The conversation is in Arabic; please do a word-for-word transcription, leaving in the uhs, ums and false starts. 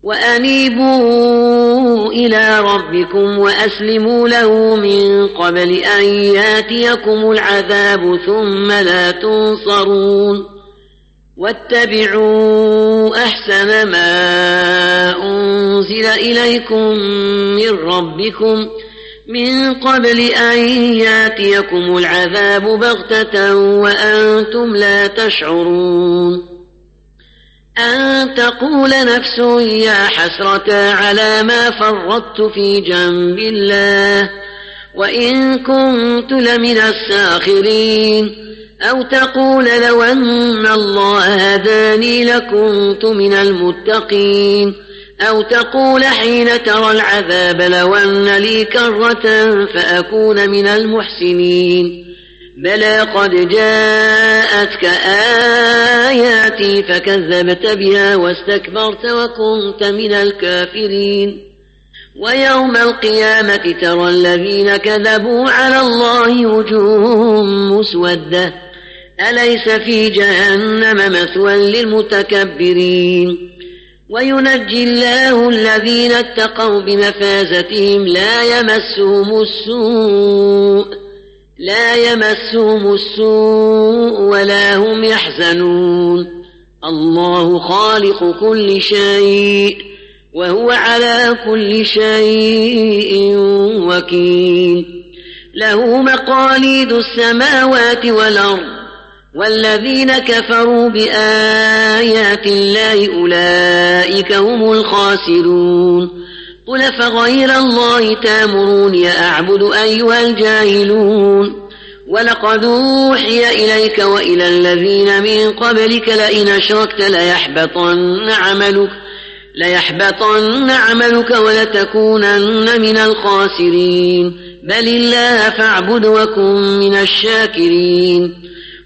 وأنيبوا إلى ربكم وأسلموا له من قبل أن ياتيكم العذاب ثم لا تنصرون واتبعوا أحسن ما أنزل إليكم من ربكم من قبل أن ياتيكم العذاب بغتة وأنتم لا تشعرون أن تقول نفس يا حسرة على ما فرطت في جنب الله وإن كنت لمن الساخرين أو تقول لو أن الله هداني لكنت من المتقين أو تقول حين ترى العذاب لو أن لي كرة فأكون من المحسنين بلى قد جاءتك آياتي فكذبت بها واستكبرت وكنت من الكافرين ويوم القيامة ترى الذين كذبوا على الله وجوههم مسودة أليس في جهنم مثوى للمتكبرين وينجي الله الذين اتقوا بمفازتهم لا يمسهم السوء لا يمسهم السوء ولا هم يحزنون الله خالق كل شيء وهو على كل شيء وكيل له مقاليد السماوات والأرض والذين كفروا بآيات الله أولئك هم الخاسرون قل فغير الله تامروني أعبد أيها الجاهلون ولقد أوحي إليك وإلى الذين من قبلك لئن أشركت ليحبطن عملك ليحبطن عملك ولتكونن من الخاسرين بل الله فاعبد وكن من الشاكرين